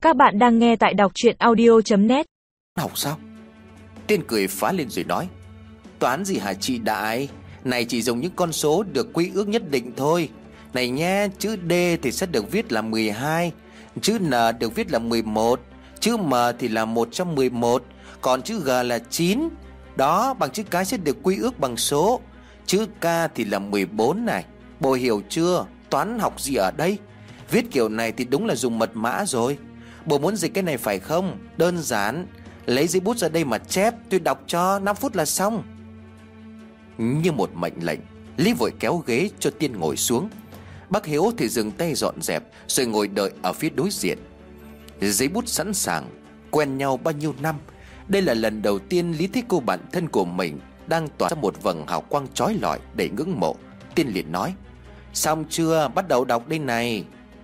Các bạn đang nghe tại đọc truyện audio.net. Học sao? Tiên cười phá lên rồi nói: Toán gì hả chị Đại? Này chỉ dùng những con số được quy ước nhất định thôi. Này nhé, chữ D thì sẽ được viết là 12, chữ N được viết là 11, chữ M thì là 111, còn chữ G là 9. Đó, bằng chữ cái sẽ được quy ước bằng số. Chữ K thì là 14 này. Bộ hiểu chưa? Toán học gì ở đây? Viết kiểu này thì đúng là dùng mật mã rồi. Bộ muốn dịch cái này phải không? Đơn giản. Lấy giấy bút ra đây mà chép. Tôi đọc cho 5 phút là xong. Như một mệnh lệnh, Lý vội kéo ghế cho Tiên ngồi xuống. Bác Hiếu thì dừng tay dọn dẹp rồi ngồi đợi ở phía đối diện. Giấy bút sẵn sàng. Quen nhau bao nhiêu năm, đây là lần đầu tiên Lý thấy cô bạn thân của mình đang tỏa ra một vầng hào quang chói lọi để ngưỡng mộ. Tiên liền nói: Xong chưa? Bắt đầu đọc đây này.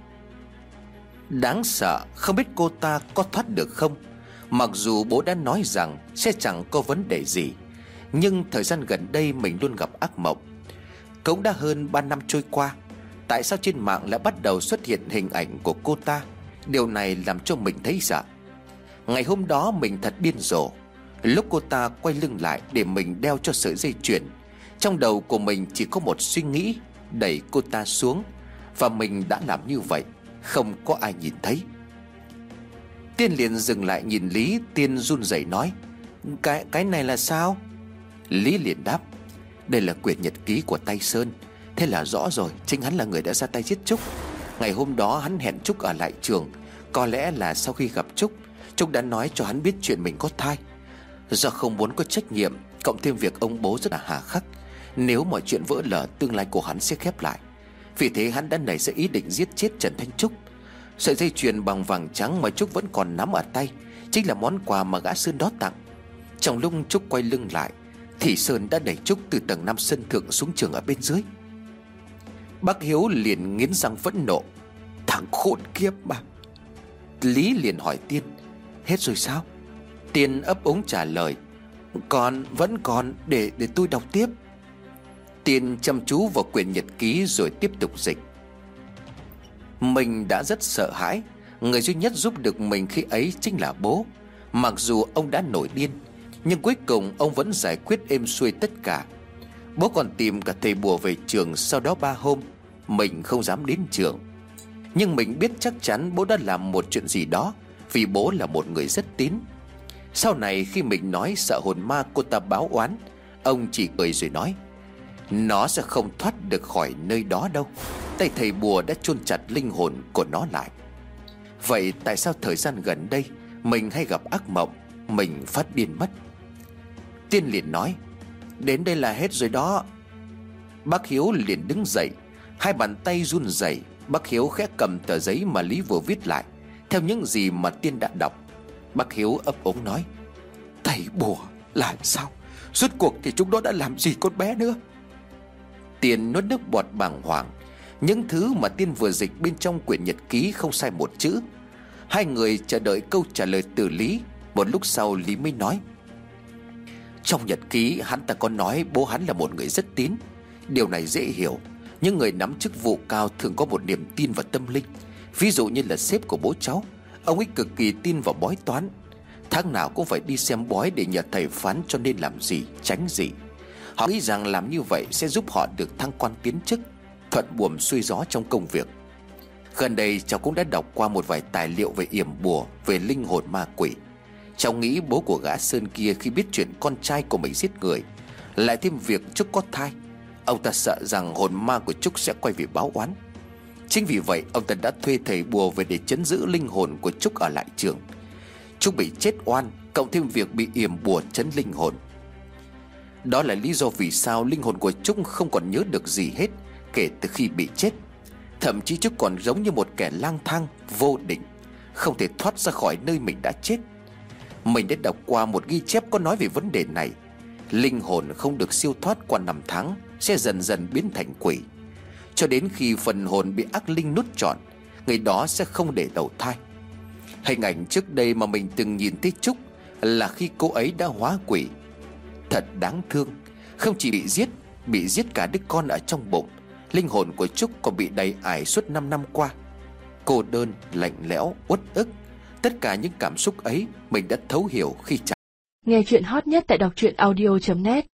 Đáng sợ, không biết cô ta có thoát được không. Mặc dù bố đã nói rằng sẽ chẳng có vấn đề gì, nhưng thời gian gần đây mình luôn gặp ác mộng. Cũng đã hơn 3 năm trôi qua, tại sao trên mạng lại bắt đầu xuất hiện hình ảnh của cô ta? Điều này làm cho mình thấy sợ. Ngày hôm đó mình thật điên rồ. Lúc cô ta quay lưng lại để mình đeo cho sợi dây chuyền, trong đầu của mình chỉ có một suy nghĩ: đẩy cô ta xuống. Và mình đã làm như vậy, không có ai nhìn thấy. Tiên liền dừng lại nhìn Lý. Tiên run rẩy nói: Cái này là sao? Lý liền đáp: Đây là quyển nhật ký của Tay Sơn. Thế là rõ rồi, chính hắn là người đã ra tay giết Trúc. Ngày hôm đó hắn hẹn Trúc ở lại trường. Có lẽ là sau khi gặp Trúc, Trúc đã nói cho hắn biết chuyện mình có thai. Do không muốn có trách nhiệm, cộng thêm việc ông bố rất là hà khắc, nếu mọi chuyện vỡ lở, tương lai của hắn sẽ khép lại. Vì thế hắn đã nảy ra ý định giết chết Trần Thanh Trúc. Sợi dây chuyền bằng vàng trắng mà Trúc vẫn còn nắm ở tay chính là món quà mà gã Sơn đó tặng. Trong lúc Trúc quay lưng lại thì Sơn đã đẩy Trúc từ tầng 5 sân thượng xuống trường ở bên dưới. Bác Hiếu liền nghiến răng phẫn nộ: Thằng khốn kiếp mà! Lý liền hỏi Tiên: Hết rồi sao? Tiên ấp úng trả lời: Vẫn còn, để tôi đọc tiếp. Tiên chăm chú vào quyển nhật ký rồi tiếp tục dịch. Mình đã rất sợ hãi. Người duy nhất giúp được mình khi ấy chính là bố. Mặc dù ông đã nổi điên, nhưng cuối cùng ông vẫn giải quyết êm xuôi tất cả. Bố còn tìm cả thầy bùa về trường. Sau đó 3 hôm mình không dám đến trường. Nhưng mình biết chắc chắn bố đã làm một chuyện gì đó, vì bố là một người rất tín. Sau này khi mình nói sợ hồn ma cô ta báo oán, ông chỉ cười rồi nói: Nó sẽ không thoát được khỏi nơi đó đâu. Tay thầy bùa đã chôn chặt linh hồn của nó lại. Vậy tại sao thời gian gần đây mình hay gặp ác mộng, mình phát điên mất? Tiên liền nói: Đến đây là hết rồi đó. Bác Hiếu liền đứng dậy, hai bàn tay run rẩy. Bác Hiếu khẽ cầm tờ giấy mà Lý vừa viết lại theo những gì mà Tiên đã đọc. Bác Hiếu ấp úng nói: Thầy bùa là sao? Rốt cuộc thì chúng nó đã làm gì con bé nữa? Tiên nuốt nước bọt bàng hoàng. Những thứ mà Tiên vừa dịch bên trong quyển nhật ký không sai một chữ. Hai người chờ đợi câu trả lời từ Lý. Một lúc sau Lý mới nói: Trong nhật ký hắn ta có nói bố hắn là một người rất tín. Điều này dễ hiểu. Những người nắm chức vụ cao thường có một niềm tin vào tâm linh. Ví dụ như là sếp của bố cháu, ông ấy cực kỳ tin vào bói toán. Tháng nào cũng phải đi xem bói để nhờ thầy phán cho nên làm gì, tránh gì. Họ nghĩ rằng làm như vậy sẽ giúp họ được thăng quan tiến chức, thuận buồm xuôi gió trong công việc. Gần đây cháu cũng đã đọc qua một vài tài liệu về yểm bùa, về linh hồn ma quỷ. Cháu nghĩ bố của gã Sơn kia khi biết chuyện con trai của mình giết người, lại thêm việc Trúc có thai, ông ta sợ rằng hồn ma của Trúc sẽ quay về báo oán. Chính vì vậy ông ta đã thuê thầy bùa về để trấn giữ linh hồn của Trúc ở lại trường. Trúc bị chết oan, cộng thêm việc bị yểm bùa trấn linh hồn. Đó là lý do vì sao linh hồn của Trúc không còn nhớ được gì hết kể từ khi bị chết. Thậm chí Trúc còn giống như một kẻ lang thang vô định, không thể thoát ra khỏi nơi mình đã chết. Mình đã đọc qua một ghi chép có nói về vấn đề này. Linh hồn không được siêu thoát qua 5 tháng sẽ dần dần biến thành quỷ. Cho đến khi phần hồn bị ác linh nuốt trọn, người đó sẽ không để đầu thai. Hình ảnh trước đây mà mình từng nhìn thấy Trúc là khi cô ấy đã hóa quỷ. Thật đáng thương. Không chỉ bị giết cả đứa con ở trong bụng, linh hồn của Trúc còn bị đầy ải suốt 5 năm qua. Cô đơn, lạnh lẽo, uất ức, Tất cả những cảm xúc ấy mình đã thấu hiểu khi chàng. Nghe chuyện hot nhất tại đọc truyện audio.net.